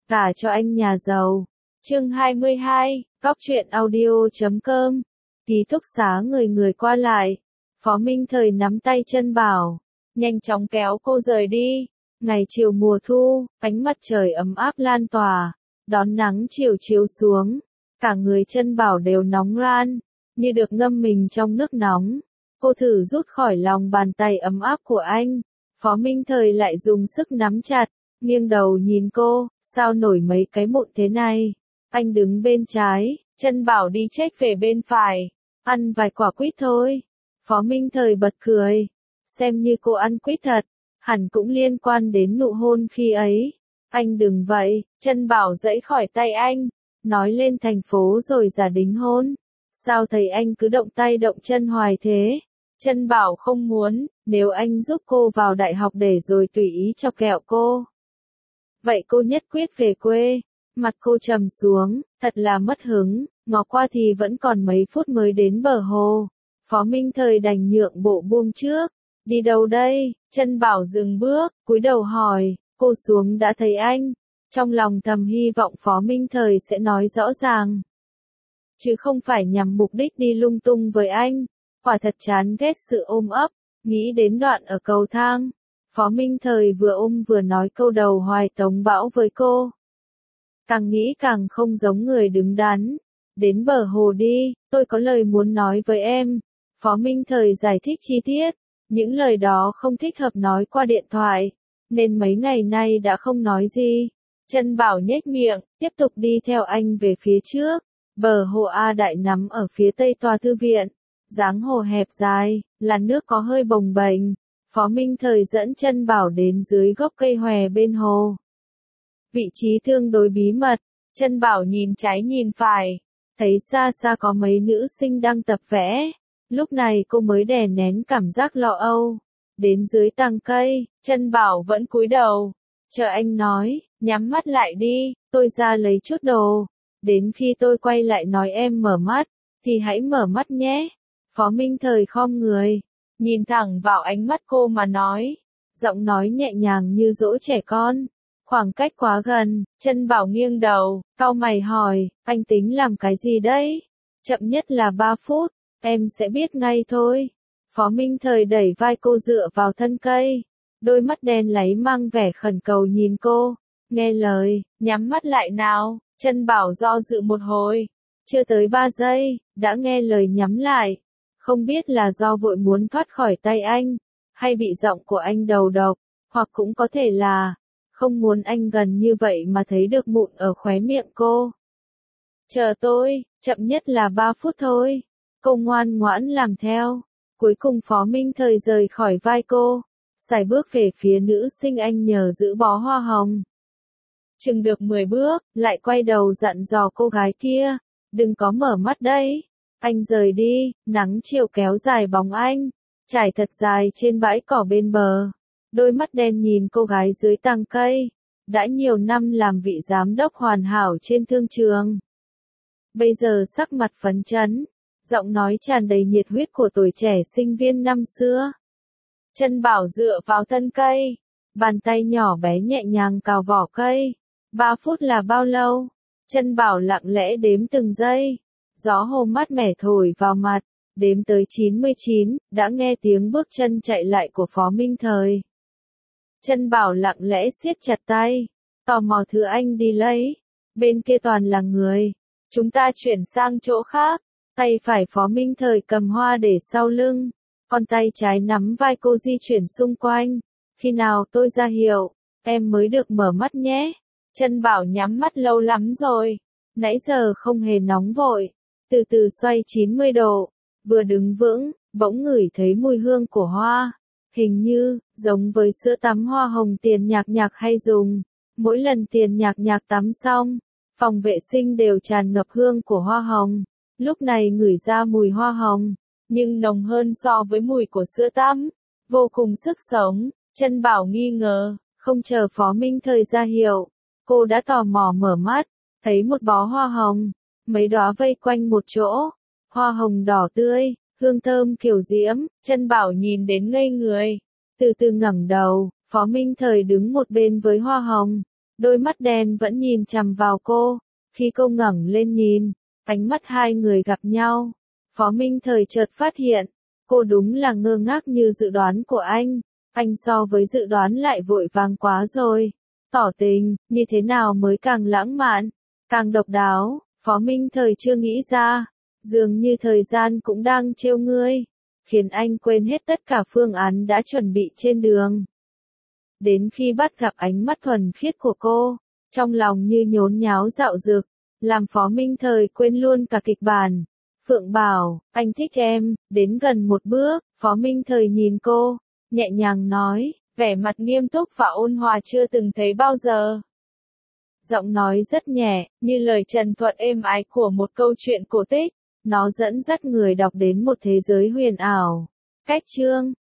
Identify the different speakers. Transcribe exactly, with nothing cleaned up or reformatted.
Speaker 1: Cả cho anh nhà giàu. Chương hai mươi hai, Cóc truyện audio chấm com. Ký túc xá người người qua lại. Phó Minh Thời nắm tay Trân Bảo, nhanh chóng kéo cô rời đi. Ngày chiều mùa thu, ánh mặt trời ấm áp lan tỏa, đón nắng chiều chiếu xuống. Cả người Trân Bảo đều nóng ran, như được ngâm mình trong nước nóng. Cô thử rút khỏi lòng bàn tay ấm áp của anh. Phó Minh Thời lại dùng sức nắm chặt, nghiêng đầu nhìn cô, sao nổi mấy cái mụn thế này. Anh đứng bên trái, Trân Bảo đi chết về bên phải, ăn vài quả quýt thôi. Phó Minh Thời bật cười, xem như cô ăn quýt thật, hẳn cũng liên quan đến nụ hôn khi ấy. Anh đừng vậy, Trân Bảo giãy khỏi tay anh, nói lên thành phố rồi giả đính hôn. Sao thấy anh cứ động tay động chân hoài thế? Trân Bảo không muốn, nếu anh giúp cô vào đại học để rồi tùy ý chọc kẹo cô. Vậy cô nhất quyết về quê. Mặt cô trầm xuống, thật là mất hứng, ngó qua thì vẫn còn mấy phút mới đến bờ hồ. Phó Minh Thời đành nhượng bộ buông trước. Đi đâu đây? Trân Bảo dừng bước, cúi đầu hỏi, cô xuống đã thấy anh. Trong lòng thầm hy vọng Phó Minh Thời sẽ nói rõ ràng. Chứ không phải nhằm mục đích đi lung tung với anh. Quả thật chán ghét sự ôm ấp, nghĩ đến đoạn ở cầu thang. Phó Minh Thời vừa ôm vừa nói câu đầu hoài tống bão với cô. Càng nghĩ càng không giống người đứng đắn. Đến bờ hồ đi, tôi có lời muốn nói với em. Phó Minh Thời giải thích chi tiết. Những lời đó không thích hợp nói qua điện thoại, nên mấy ngày nay đã không nói gì. Trân Bảo nhếch miệng, tiếp tục đi theo anh về phía trước. Bờ hồ A Đại nằm ở phía tây tòa thư viện. Dáng hồ hẹp dài, làn nước có hơi bồng bềnh. Phó Minh Thời dẫn Trân Bảo đến dưới gốc cây hòe bên hồ. Vị trí tương đối bí mật, Trân Bảo nhìn trái nhìn phải, thấy xa xa có mấy nữ sinh đang tập vẽ. Lúc này cô mới đè nén cảm giác lo âu. Đến dưới tàng cây, Trân Bảo vẫn cúi đầu. Chờ anh nói, nhắm mắt lại đi, tôi ra lấy chút đồ. Đến khi tôi quay lại nói em mở mắt, thì hãy mở mắt nhé. Phó Minh Thời khom người, nhìn thẳng vào ánh mắt cô mà nói. Giọng nói nhẹ nhàng như dỗ trẻ con. Khoảng cách quá gần, Trân Bảo nghiêng đầu, cau mày hỏi, anh tính làm cái gì đấy? Chậm nhất là ba phút, em sẽ biết ngay thôi. Phó Minh Thời đẩy vai cô dựa vào thân cây, đôi mắt đen láy mang vẻ khẩn cầu nhìn cô. Nghe lời, nhắm mắt lại nào. Trân Bảo do dự một hồi, chưa tới ba giây, đã nghe lời nhắm lại. Không biết là do vội muốn thoát khỏi tay anh, hay bị giọng của anh đầu độc, hoặc cũng có thể là không muốn anh gần như vậy mà thấy được mụn ở khóe miệng cô. Chờ tôi, chậm nhất là ba phút thôi. Cô ngoan ngoãn làm theo. Cuối cùng Phó Minh Thời rời khỏi vai cô, sải bước về phía nữ sinh anh nhờ giữ bó hoa hồng. Chừng được mười bước, lại quay đầu dặn dò cô gái kia, đừng có mở mắt đấy. Anh rời đi, nắng chiều kéo dài bóng anh, trải thật dài trên bãi cỏ bên bờ. Đôi mắt đen nhìn cô gái dưới tàng cây, đã nhiều năm làm vị giám đốc hoàn hảo trên thương trường. Bây giờ sắc mặt phấn chấn, giọng nói tràn đầy nhiệt huyết của tuổi trẻ sinh viên năm xưa. Trân Bảo dựa vào thân cây, bàn tay nhỏ bé nhẹ nhàng cào vỏ cây. Ba phút là bao lâu? Trân Bảo lặng lẽ đếm từng giây. Gió hồ mát mẻ thổi vào mặt, đếm tới chín mươi chín, đã nghe tiếng bước chân chạy lại của Phó Minh Thời. Trân Bảo lặng lẽ siết chặt tay, tò mò thứ anh đi lấy. Bên kia toàn là người. Chúng ta chuyển sang chỗ khác. Tay phải Phó Minh Thời cầm hoa để sau lưng, còn tay trái nắm vai cô di chuyển xung quanh. Khi nào tôi ra hiệu, em mới được mở mắt nhé. Trân Bảo nhắm mắt lâu lắm rồi, nãy giờ không hề nóng vội, từ từ xoay chín mươi độ, vừa đứng vững, bỗng ngửi thấy mùi hương của hoa. Hình như, giống với sữa tắm hoa hồng Tiền Nhạc Nhạc hay dùng. Mỗi lần Tiền Nhạc Nhạc tắm xong, phòng vệ sinh đều tràn ngập hương của hoa hồng. Lúc này ngửi ra mùi hoa hồng, nhưng nồng hơn so với mùi của sữa tắm. Vô cùng sức sống. Trân Bảo nghi ngờ, không chờ Phó Minh Thời ra hiệu. Cô đã tò mò mở mắt, thấy một bó hoa hồng, mấy đóa vây quanh một chỗ. Hoa hồng đỏ tươi, hương thơm kiểu diễm. Trân Bảo nhìn đến ngây người, từ từ ngẩng đầu. Phó Minh Thời đứng một bên với hoa hồng, đôi mắt đen vẫn nhìn chằm vào cô. Khi cô ngẩng lên nhìn, ánh mắt hai người gặp nhau. Phó Minh Thời chợt phát hiện, cô đúng là ngơ ngác như dự đoán của anh. Anh so với dự đoán lại vội vàng quá rồi. Tỏ tình, như thế nào mới càng lãng mạn, càng độc đáo, Phó Minh Thời chưa nghĩ ra. Dường như thời gian cũng đang trêu ngươi, khiến anh quên hết tất cả phương án đã chuẩn bị trên đường. Đến khi bắt gặp ánh mắt thuần khiết của cô, trong lòng như nhốn nháo dạo dực, làm Phó Minh Thời quên luôn cả kịch bản. Phượng bảo, anh thích em, đến gần một bước, Phó Minh Thời nhìn cô, nhẹ nhàng nói, vẻ mặt nghiêm túc và ôn hòa chưa từng thấy bao giờ. Giọng nói rất nhẹ, như lời trần thuật êm ái của một câu chuyện cổ tích, nó dẫn dắt người đọc đến một thế giới huyền ảo. Cách chương